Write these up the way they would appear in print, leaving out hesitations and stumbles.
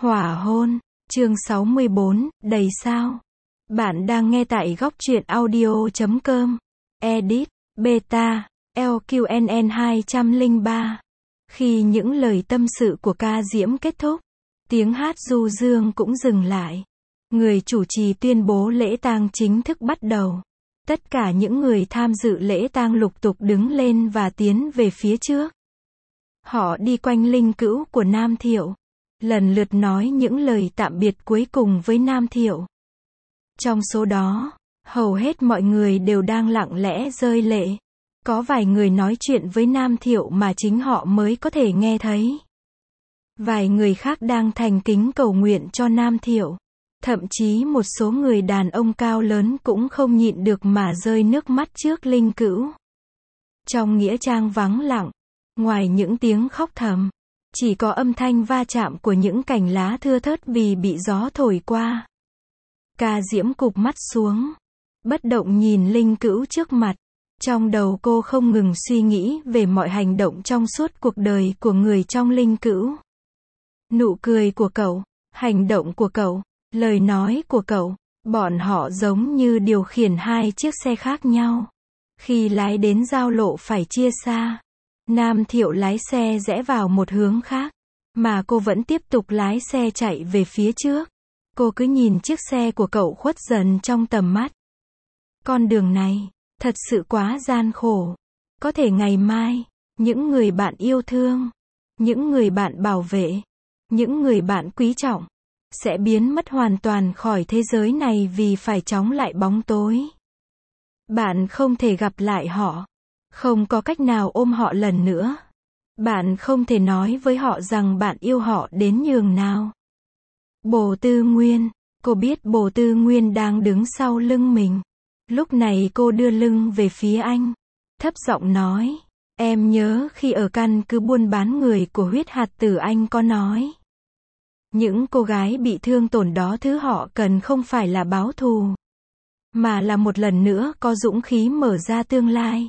Hỏa hôn, chương 64, đầy sao. Bạn đang nghe tại góc truyện audio.com. Edit, Beta, LQNN 203. Khi những lời tâm sự của ca diễm kết thúc, tiếng hát du dương cũng dừng lại. Người chủ trì tuyên bố lễ tang chính thức bắt đầu. Tất cả những người tham dự lễ tang lục tục đứng lên và tiến về phía trước. Họ đi quanh linh cữu của Nam Thiệu, lần lượt nói những lời tạm biệt cuối cùng với Nam Thiệu. Trong số đó, hầu hết mọi người đều đang lặng lẽ rơi lệ. Có vài người nói chuyện với Nam Thiệu mà chính họ mới có thể nghe thấy. Vài người khác đang thành kính cầu nguyện cho Nam Thiệu. Thậm chí một số người đàn ông cao lớn cũng không nhịn được mà rơi nước mắt trước linh cữu. Trong nghĩa trang vắng lặng, ngoài những tiếng khóc thầm, chỉ có âm thanh va chạm của những cành lá thưa thớt vì bị gió thổi qua. Ca diễm cụp mắt xuống, bất động nhìn linh cữu trước mặt. Trong đầu cô không ngừng suy nghĩ về mọi hành động trong suốt cuộc đời của người trong linh cữu. Nụ cười của cậu, hành động của cậu, lời nói của cậu, bọn họ giống như điều khiển hai chiếc xe khác nhau. Khi lái đến giao lộ phải chia xa, Nam Thiệu lái xe rẽ vào một hướng khác, mà cô vẫn tiếp tục lái xe chạy về phía trước. Cô cứ nhìn chiếc xe của cậu khuất dần trong tầm mắt. Con đường này, thật sự quá gian khổ. Có thể ngày mai, những người bạn yêu thương, những người bạn bảo vệ, những người bạn quý trọng, sẽ biến mất hoàn toàn khỏi thế giới này vì phải chống lại bóng tối. Bạn không thể gặp lại họ. Không có cách nào ôm họ lần nữa. Bạn không thể nói với họ rằng bạn yêu họ đến nhường nào. Bồ Tư Nguyên, cô biết Bồ Tư Nguyên đang đứng sau lưng mình. Lúc này cô đưa lưng về phía anh, thấp giọng nói, em nhớ khi ở căn cứ buôn bán người của huyết hạt tử anh có nói. Những cô gái bị thương tổn đó thứ họ cần không phải là báo thù, mà là một lần nữa có dũng khí mở ra tương lai.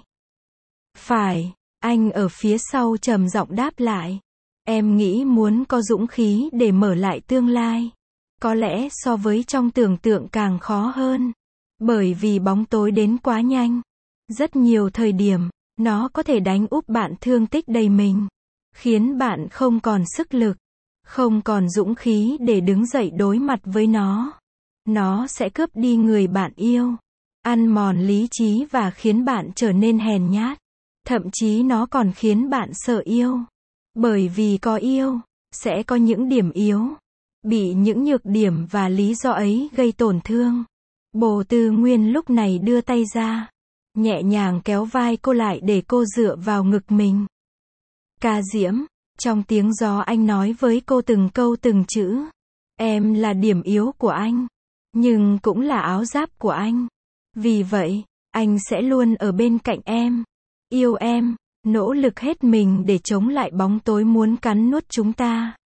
Phải, anh ở phía sau trầm giọng đáp lại. Em nghĩ muốn có dũng khí để mở lại tương lai, có lẽ so với trong tưởng tượng càng khó hơn. Bởi vì bóng tối đến quá nhanh. Rất nhiều thời điểm, nó có thể đánh úp bạn thương tích đầy mình, khiến bạn không còn sức lực, không còn dũng khí để đứng dậy đối mặt với nó. Nó sẽ cướp đi người bạn yêu, ăn mòn lý trí và khiến bạn trở nên hèn nhát. Thậm chí nó còn khiến bạn sợ yêu. Bởi vì có yêu, sẽ có những điểm yếu. Bị những nhược điểm và lý do ấy gây tổn thương. Bồ Tư Nguyên lúc này đưa tay ra, nhẹ nhàng kéo vai cô lại để cô dựa vào ngực mình. Ca diễm, trong tiếng gió anh nói với cô từng câu từng chữ. Em là điểm yếu của anh, nhưng cũng là áo giáp của anh. Vì vậy, anh sẽ luôn ở bên cạnh em. Yêu em, nỗ lực hết mình để chống lại bóng tối muốn cắn nuốt chúng ta.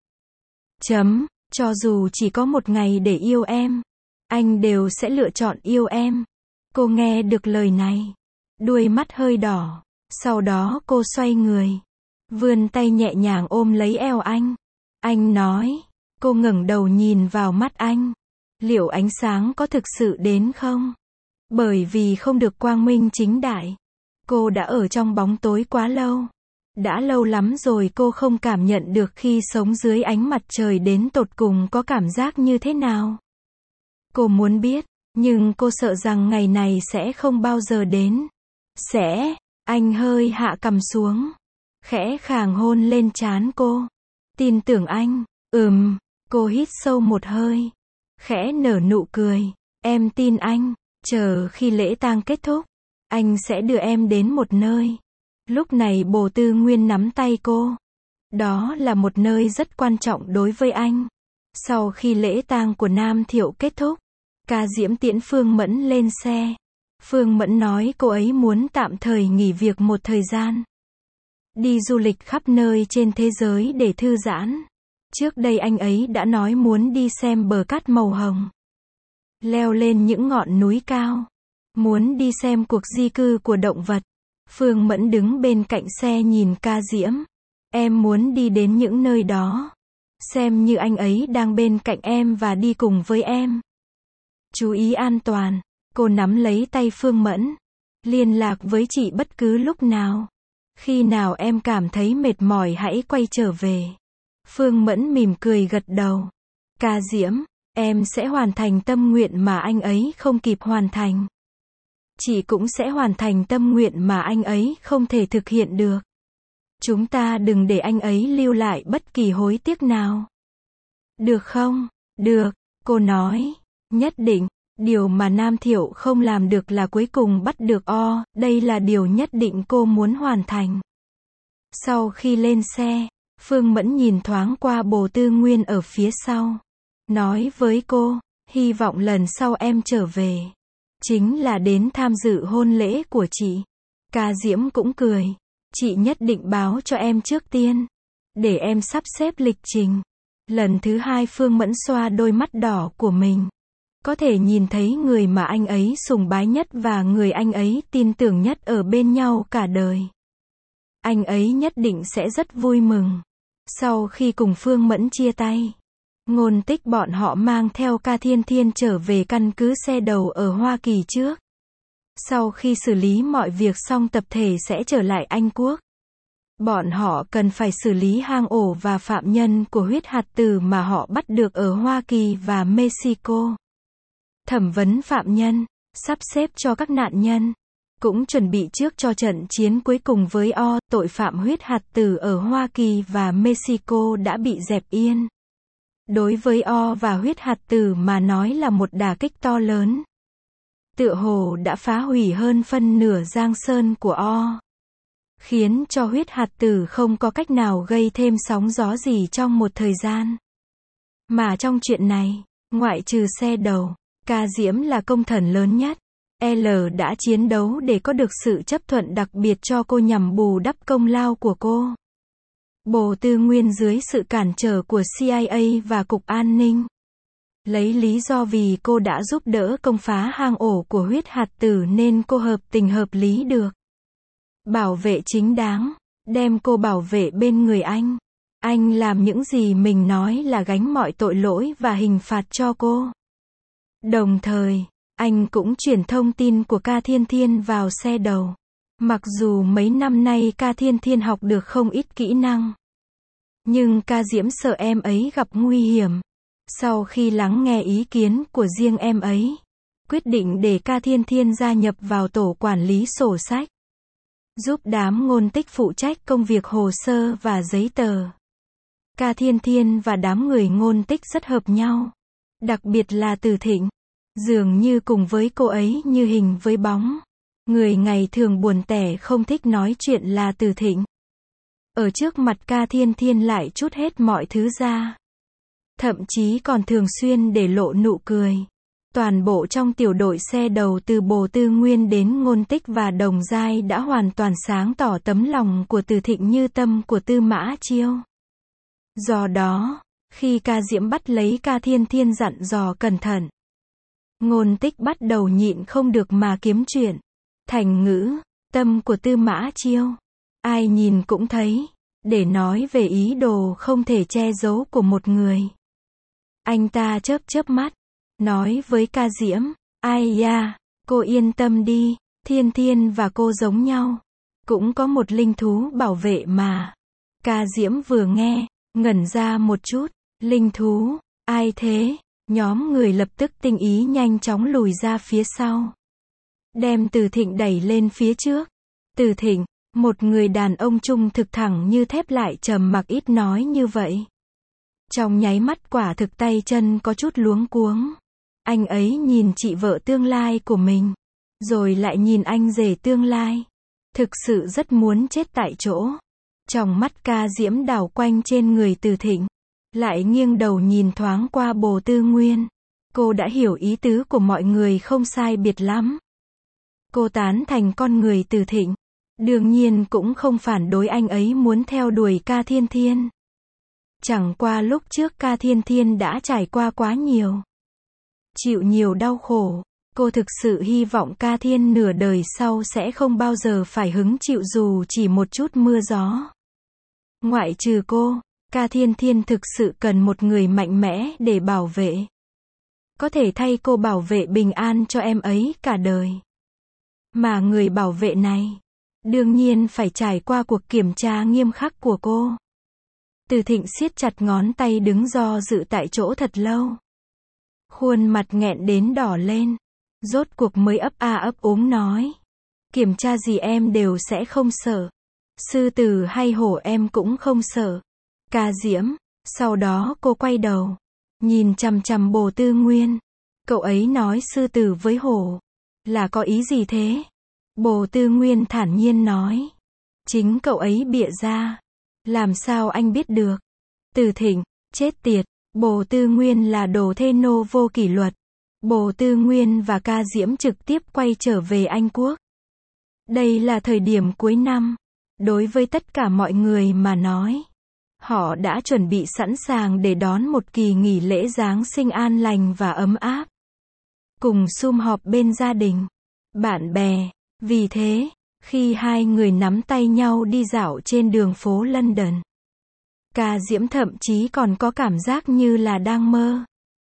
Cho dù chỉ có một ngày để yêu em, anh đều sẽ lựa chọn yêu em. Cô nghe được lời này, đuôi mắt hơi đỏ. Sau đó cô xoay người, vươn tay nhẹ nhàng ôm lấy eo anh. Anh nói, cô ngẩng đầu nhìn vào mắt anh. Liệu ánh sáng có thực sự đến không? Bởi vì không được quang minh chính đại. Cô đã ở trong bóng tối quá lâu. Đã lâu lắm rồi cô không cảm nhận được khi sống dưới ánh mặt trời đến tột cùng có cảm giác như thế nào. Cô muốn biết, nhưng cô sợ rằng ngày này sẽ không bao giờ đến. Anh hơi hạ cằm xuống, khẽ khàng hôn lên trán cô. Tin tưởng anh. Cô hít sâu một hơi, khẽ nở nụ cười. Em tin anh. Chờ khi lễ tang kết thúc, anh sẽ đưa em đến một nơi. Lúc này Bồ Tư Nguyên nắm tay cô. Đó là một nơi rất quan trọng đối với anh. Sau khi lễ tang của Nam Thiệu kết thúc, ca diễm tiễn Phương Mẫn lên xe. Phương Mẫn nói cô ấy muốn tạm thời nghỉ việc một thời gian. Đi du lịch khắp nơi trên thế giới để thư giãn. Trước đây anh ấy đã nói muốn đi xem bờ cát màu hồng, leo lên những ngọn núi cao, muốn đi xem cuộc di cư của động vật. Phương Mẫn đứng bên cạnh xe nhìn ca diễm. Em muốn đi đến những nơi đó. Xem như anh ấy đang bên cạnh em và đi cùng với em. Chú ý an toàn. Cô nắm lấy tay Phương Mẫn. Liên lạc với chị bất cứ lúc nào. Khi nào em cảm thấy mệt mỏi hãy quay trở về. Phương Mẫn mỉm cười gật đầu. Ca Diễm, em sẽ hoàn thành tâm nguyện mà anh ấy không kịp hoàn thành. Chị cũng sẽ hoàn thành tâm nguyện mà anh ấy không thể thực hiện được. Chúng ta đừng để anh ấy lưu lại bất kỳ hối tiếc nào. Được không? Được, cô nói. Nhất định. Điều mà Nam Thiệu không làm được là cuối cùng bắt được O, đây là điều nhất định cô muốn hoàn thành. Sau khi lên xe, Phương Mẫn nhìn thoáng qua Bồ Tư Nguyên ở phía sau. Nói với cô, hy vọng lần sau em trở về. Chính là đến tham dự hôn lễ của chị. Ca Diễm cũng cười. Chị nhất định báo cho em trước tiên. Để em sắp xếp lịch trình. Lần thứ hai Phương Mẫn xoa đôi mắt đỏ của mình. Có thể nhìn thấy người mà anh ấy sùng bái nhất và người anh ấy tin tưởng nhất ở bên nhau cả đời. Anh ấy nhất định sẽ rất vui mừng. Sau khi cùng Phương Mẫn chia tay, Ngôn Tích bọn họ mang theo Ca Thiên Thiên trở về căn cứ xe đầu ở Hoa Kỳ trước. Sau khi xử lý mọi việc xong tập thể sẽ trở lại Anh Quốc. Bọn họ cần phải xử lý hang ổ và phạm nhân của huyết hạt tử mà họ bắt được ở Hoa Kỳ và Mexico. Thẩm vấn phạm nhân, sắp xếp cho các nạn nhân. Cũng chuẩn bị trước cho trận chiến cuối cùng với O, tội phạm huyết hạt tử ở Hoa Kỳ và Mexico đã bị dẹp yên. Đối với O và huyết hạt tử mà nói là một đả kích to lớn. Tựa hồ đã phá hủy hơn phân nửa giang sơn của O. Khiến cho huyết hạt tử không có cách nào gây thêm sóng gió gì trong một thời gian. Mà trong chuyện này, ngoại trừ xe đầu, Ca Diễm là công thần lớn nhất. L đã chiến đấu để có được sự chấp thuận đặc biệt cho cô nhằm bù đắp công lao của cô. Bồ Tư Nguyên dưới sự cản trở của CIA và Cục An ninh. Lấy lý do vì cô đã giúp đỡ công phá hang ổ của huyết hạt tử nên cô hợp tình hợp lý được. Bảo vệ chính đáng, đem cô bảo vệ bên người anh. Anh làm những gì mình nói là gánh mọi tội lỗi và hình phạt cho cô. Đồng thời, anh cũng chuyển thông tin của Ca Thiên Thiên vào xe đầu. Mặc dù mấy năm nay Ca Thiên Thiên học được không ít kỹ năng. Nhưng Ca Diễm sợ em ấy gặp nguy hiểm. Sau khi lắng nghe ý kiến của riêng em ấy, quyết định để Ca Thiên Thiên gia nhập vào tổ quản lý sổ sách. Giúp đám Ngôn Tích phụ trách công việc hồ sơ và giấy tờ. Ca Thiên Thiên và đám người Ngôn Tích rất hợp nhau. Đặc biệt là Từ Thịnh. Dường như cùng với cô ấy như hình với bóng. Người ngày thường buồn tẻ không thích nói chuyện là Từ Thịnh. Ở trước mặt Ca Thiên Thiên lại trút hết mọi thứ ra. Thậm chí còn thường xuyên để lộ nụ cười. Toàn bộ trong tiểu đội xe đầu từ Bồ Tư Nguyên đến Ngôn Tích và Đồng Giai đã hoàn toàn sáng tỏ tấm lòng của Từ Thịnh như tâm của Tư Mã Chiêu. Do đó, khi Ca Diễm bắt lấy Ca Thiên Thiên dặn dò cẩn thận, Ngôn Tích bắt đầu nhịn không được mà kiếm chuyện. Thành ngữ, tâm của Tư Mã Chiêu. Ai nhìn cũng thấy, để nói về ý đồ không thể che giấu của một người. Anh ta chớp chớp mắt, nói với Ca Diễm, ai da, cô yên tâm đi, Thiên Thiên và cô giống nhau. Cũng có một linh thú bảo vệ mà. Ca Diễm vừa nghe, ngẩn ra một chút, linh thú, ai thế? Nhóm người lập tức tinh ý nhanh chóng lùi ra phía sau. Đem Từ Thịnh đẩy lên phía trước. Từ Thịnh, một người đàn ông trung thực thẳng như thép lại trầm mặc ít nói như vậy. Trong nháy mắt quả thực tay chân có chút luống cuống. Anh ấy nhìn chị vợ tương lai của mình. Rồi lại nhìn anh rể tương lai. Thực sự rất muốn chết tại chỗ. Trong mắt Ca Diễm đảo quanh trên người Từ Thịnh. Lại nghiêng đầu nhìn thoáng qua Bồ Tư Nguyên. Cô đã hiểu ý tứ của mọi người không sai biệt lắm. Cô tán thành con người Từ Thịnh. Đương nhiên cũng không phản đối anh ấy muốn theo đuổi Ca Thiên Thiên. Chẳng qua lúc trước Ca Thiên Thiên đã trải qua quá nhiều. Chịu nhiều đau khổ. Cô thực sự hy vọng Ca Thiên nửa đời sau sẽ không bao giờ phải hứng chịu dù chỉ một chút mưa gió. Ngoại trừ cô, Ca Thiên Thiên thực sự cần một người mạnh mẽ để bảo vệ. Có thể thay cô bảo vệ bình an cho em ấy cả đời. Mà người bảo vệ này, đương nhiên phải trải qua cuộc kiểm tra nghiêm khắc của cô. Từ Thịnh siết chặt ngón tay đứng do dự tại chỗ thật lâu. Khuôn mặt nghẹn đến đỏ lên. Rốt cuộc mới ấp a ấp úng nói. Kiểm tra gì em đều sẽ không sợ. Sư tử hay hổ em cũng không sợ. Ca Diễm. Sau đó cô quay đầu. Nhìn chằm chằm Bồ Tư Nguyên. Cậu ấy nói sư tử với hổ. Là có ý gì thế? Bồ Tư Nguyên thản nhiên nói. Chính cậu ấy bịa ra. Làm sao anh biết được? Từ Thịnh. Chết tiệt. Bồ Tư Nguyên là đồ thê nô vô kỷ luật. Bồ Tư Nguyên và Ca Diễm trực tiếp quay trở về Anh Quốc. Đây là thời điểm cuối năm. Đối với tất cả mọi người mà nói. Họ đã chuẩn bị sẵn sàng để đón một kỳ nghỉ lễ Giáng sinh an lành và ấm áp. Cùng sum họp bên gia đình, bạn bè. Vì thế, khi hai người nắm tay nhau đi dạo trên đường phố London, Ca Diễm thậm chí còn có cảm giác như là đang mơ.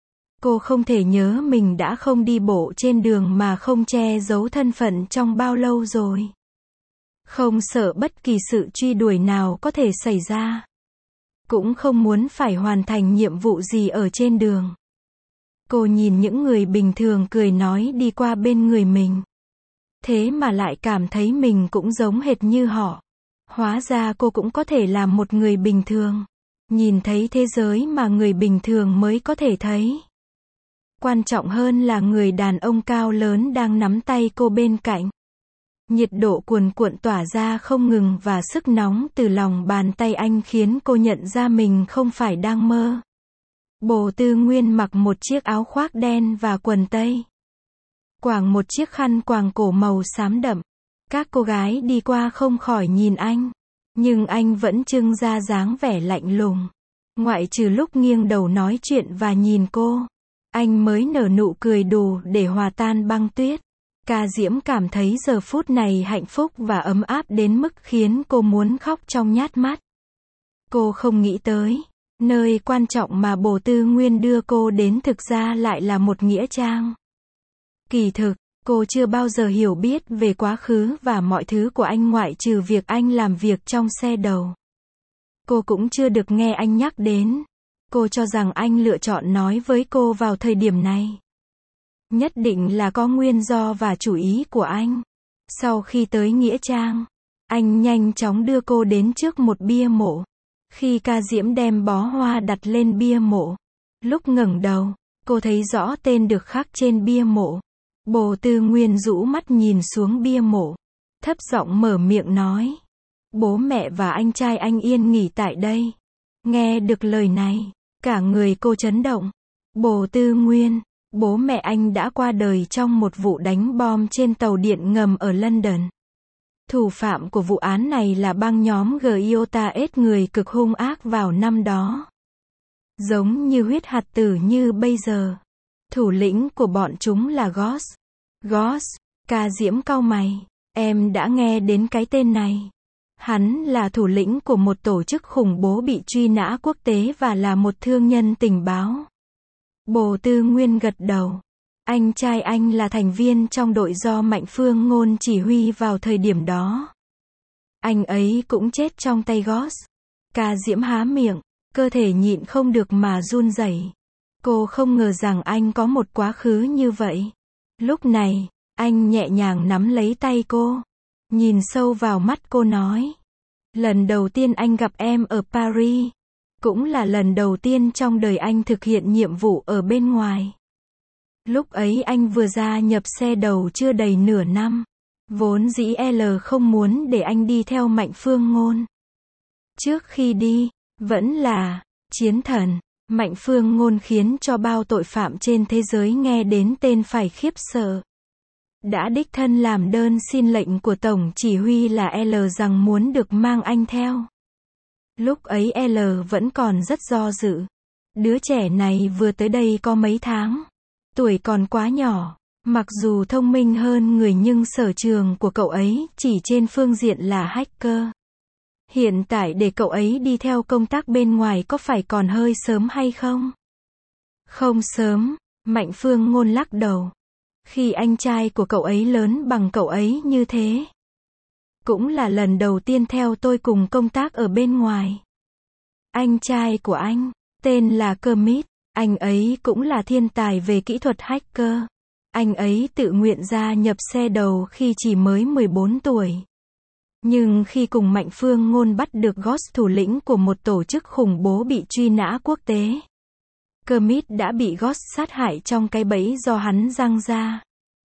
Cô không thể nhớ mình đã không đi bộ trên đường mà không che giấu thân phận trong bao lâu rồi. Không sợ bất kỳ sự truy đuổi nào có thể xảy ra. Cũng không muốn phải hoàn thành nhiệm vụ gì ở trên đường. Cô nhìn những người bình thường cười nói đi qua bên người mình. Thế mà lại cảm thấy mình cũng giống hệt như họ. Hóa ra cô cũng có thể làm một người bình thường. Nhìn thấy thế giới mà người bình thường mới có thể thấy. Quan trọng hơn là người đàn ông cao lớn đang nắm tay cô bên cạnh. Nhiệt độ cuồn cuộn tỏa ra không ngừng và sức nóng từ lòng bàn tay anh khiến cô nhận ra mình không phải đang mơ. Bồ Tư Nguyên mặc một chiếc áo khoác đen và quần tây. Quàng một chiếc khăn quàng cổ màu xám đậm. Các cô gái đi qua không khỏi nhìn anh. Nhưng anh vẫn trưng ra dáng vẻ lạnh lùng. Ngoại trừ lúc nghiêng đầu nói chuyện và nhìn cô. Anh mới nở nụ cười đủ để hòa tan băng tuyết. Ca Diễm cảm thấy giờ phút này hạnh phúc và ấm áp đến mức khiến cô muốn khóc trong nhát mắt. Cô không nghĩ tới, nơi quan trọng mà Bồ Tư Nguyên đưa cô đến thực ra lại là một nghĩa trang. Kỳ thực, cô chưa bao giờ hiểu biết về quá khứ và mọi thứ của anh ngoại trừ việc anh làm việc trong xe đầu. Cô cũng chưa được nghe anh nhắc đến. Cô cho rằng anh lựa chọn nói với cô vào thời điểm này. Nhất định là có nguyên do và chủ ý của anh. Sau khi tới nghĩa trang, anh nhanh chóng đưa cô đến trước một bia mộ. Khi Ca Diễm đem bó hoa đặt lên bia mộ, lúc ngẩng đầu, cô thấy rõ tên được khắc trên bia mộ. Bồ Tư Nguyên rũ mắt nhìn xuống bia mộ, thấp giọng mở miệng nói. Bố mẹ và anh trai anh yên nghỉ tại đây. Nghe được lời này, cả người cô chấn động. Bồ Tư Nguyên, bố mẹ anh đã qua đời trong một vụ đánh bom trên tàu điện ngầm ở London. Thủ phạm của vụ án này là băng nhóm Giota S người cực hung ác vào năm đó. Giống như huyết hạt tử như bây giờ. Thủ lĩnh của bọn chúng là Ghost. Ghost, Ca Diễm cau mày. Em đã nghe đến cái tên này. Hắn là thủ lĩnh của một tổ chức khủng bố bị truy nã quốc tế và là một thương nhân tình báo. Bồ Tư Nguyên gật đầu. Anh trai anh là thành viên trong đội do Mạnh Phương Ngôn chỉ huy vào thời điểm đó. Anh ấy cũng chết trong tay Ghost. Ca Diễm há miệng, cơ thể nhịn không được mà run rẩy. Cô không ngờ rằng anh có một quá khứ như vậy. Lúc này, anh nhẹ nhàng nắm lấy tay cô. Nhìn sâu vào mắt cô nói. Lần đầu tiên anh gặp em ở Paris. Cũng là lần đầu tiên trong đời anh thực hiện nhiệm vụ ở bên ngoài. Lúc ấy anh vừa gia nhập xe đầu chưa đầy nửa năm. Vốn dĩ L không muốn để anh đi theo Mạnh Phương Ngôn. Trước khi đi, vẫn là chiến thần. Mạnh Phương Ngôn khiến cho bao tội phạm trên thế giới nghe đến tên phải khiếp sợ. Đã đích thân làm đơn xin lệnh của Tổng chỉ huy là L rằng muốn được mang anh theo. Lúc ấy L vẫn còn rất do dự. Đứa trẻ này vừa tới đây có mấy tháng. Tuổi còn quá nhỏ. Mặc dù thông minh hơn người nhưng sở trường của cậu ấy chỉ trên phương diện là hacker. Hiện tại để cậu ấy đi theo công tác bên ngoài có phải còn hơi sớm hay không? Không sớm, Mạnh Phương Ngôn lắc đầu. Khi anh trai của cậu ấy lớn bằng cậu ấy như thế. Cũng là lần đầu tiên theo tôi cùng công tác ở bên ngoài. Anh trai của anh, tên là Kermit, anh ấy cũng là thiên tài về kỹ thuật hacker. Anh ấy tự nguyện gia nhập xe đầu khi chỉ mới 14 tuổi. Nhưng khi cùng Mạnh Phương Ngôn bắt được Ghost, thủ lĩnh của một tổ chức khủng bố bị truy nã quốc tế, Kermit đã bị Ghost sát hại trong cái bẫy do hắn giăng ra.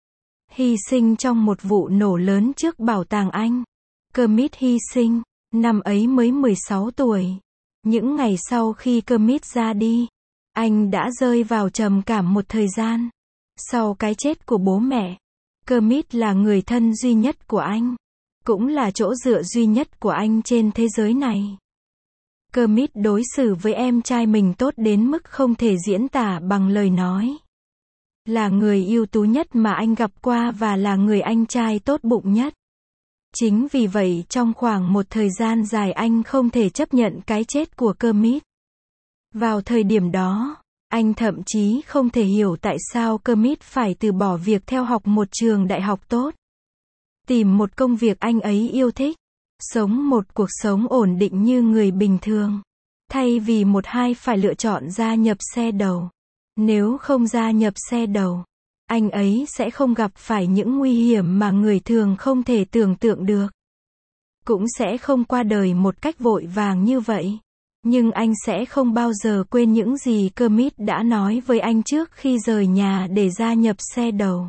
Hy sinh trong một vụ nổ lớn trước bảo tàng Anh. Kermit hy sinh, năm ấy mới 16 tuổi. Những ngày sau khi Kermit ra đi, anh đã rơi vào trầm cảm một thời gian. Sau cái chết của bố mẹ, Kermit là người thân duy nhất của anh. Cũng là chỗ dựa duy nhất của anh trên thế giới này. Kermit đối xử với em trai mình tốt đến mức không thể diễn tả bằng lời nói. Là người ưu tú nhất mà anh gặp qua và là người anh trai tốt bụng nhất. Chính vì vậy trong khoảng một thời gian dài anh không thể chấp nhận cái chết của Kermit. Vào thời điểm đó, anh thậm chí không thể hiểu tại sao Kermit phải từ bỏ việc theo học một trường đại học tốt. Tìm một công việc anh ấy yêu thích. Sống một cuộc sống ổn định như người bình thường. Thay vì một hai phải lựa chọn gia nhập xe đầu. Nếu không gia nhập xe đầu, anh ấy sẽ không gặp phải những nguy hiểm mà người thường không thể tưởng tượng được. Cũng sẽ không qua đời một cách vội vàng như vậy. Nhưng anh sẽ không bao giờ quên những gì Kermit đã nói với anh trước khi rời nhà để gia nhập xe đầu.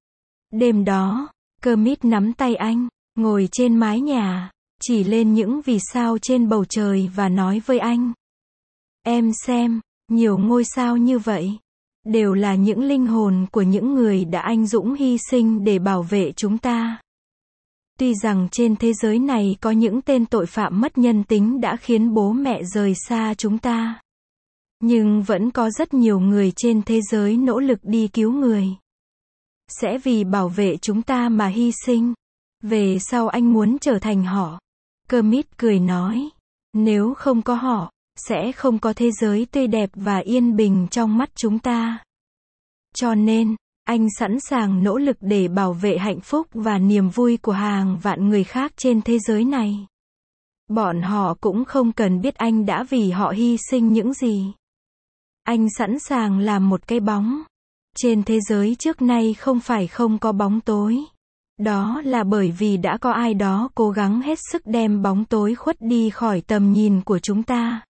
Đêm đó, Kermit nắm tay anh, ngồi trên mái nhà, chỉ lên những vì sao trên bầu trời và nói với anh. Em xem, nhiều ngôi sao như vậy, đều là những linh hồn của những người đã anh dũng hy sinh để bảo vệ chúng ta. Tuy rằng trên thế giới này có những tên tội phạm mất nhân tính đã khiến bố mẹ rời xa chúng ta. Nhưng vẫn có rất nhiều người trên thế giới nỗ lực đi cứu người. Sẽ vì bảo vệ chúng ta mà hy sinh. Về sau anh muốn trở thành họ. Kermit cười nói. Nếu không có họ, sẽ không có thế giới tươi đẹp và yên bình trong mắt chúng ta. Cho nên, anh sẵn sàng nỗ lực để bảo vệ hạnh phúc và niềm vui của hàng vạn người khác trên thế giới này. Bọn họ cũng không cần biết anh đã vì họ hy sinh những gì. Anh sẵn sàng làm một cái bóng. Trên thế giới trước nay không phải không có bóng tối. Đó là bởi vì đã có ai đó cố gắng hết sức đem bóng tối khuất đi khỏi tầm nhìn của chúng ta.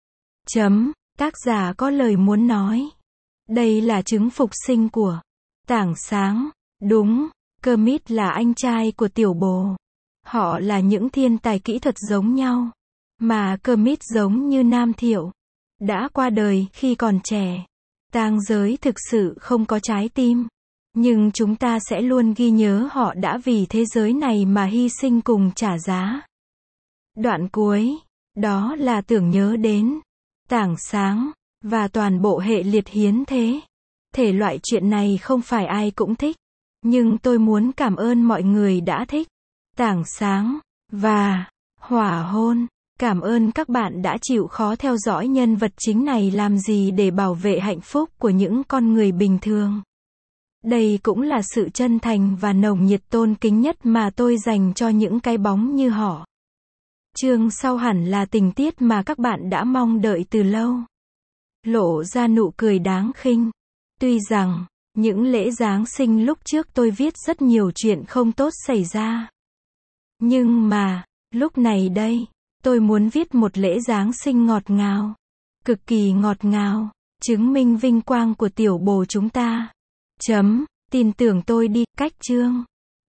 Tác giả có lời muốn nói. Đây là chứng phục sinh của Tảng Sáng. Đúng, Kermit là anh trai của Tiểu Bồ. Họ là những thiên tài kỹ thuật giống nhau. Mà Kermit giống như Nam Thiệu. Đã qua đời khi còn trẻ. Tang giới thực sự không có trái tim. Nhưng chúng ta sẽ luôn ghi nhớ họ đã vì thế giới này mà hy sinh cùng trả giá. Đoạn cuối, đó là tưởng nhớ đến Tảng Sáng và toàn bộ hệ liệt hiến thế. Thể loại chuyện này không phải ai cũng thích. Nhưng tôi muốn cảm ơn mọi người đã thích Tảng Sáng và Hỏa Hôn. Cảm ơn các bạn đã chịu khó theo dõi nhân vật chính này làm gì để bảo vệ hạnh phúc của những con người bình thường. Đây cũng là sự chân thành và nồng nhiệt tôn kính nhất mà tôi dành cho những cái bóng như họ. Chương sau hẳn là tình tiết mà các bạn đã mong đợi từ lâu. Lộ ra nụ cười đáng khinh. Tuy rằng, những lễ Giáng sinh lúc trước tôi viết rất nhiều chuyện không tốt xảy ra. Nhưng mà, lúc này đây, tôi muốn viết một lễ Giáng sinh ngọt ngào. Cực kỳ ngọt ngào, chứng minh vinh quang của Tiểu Bồ chúng ta. Tin tưởng tôi đi, cách chương.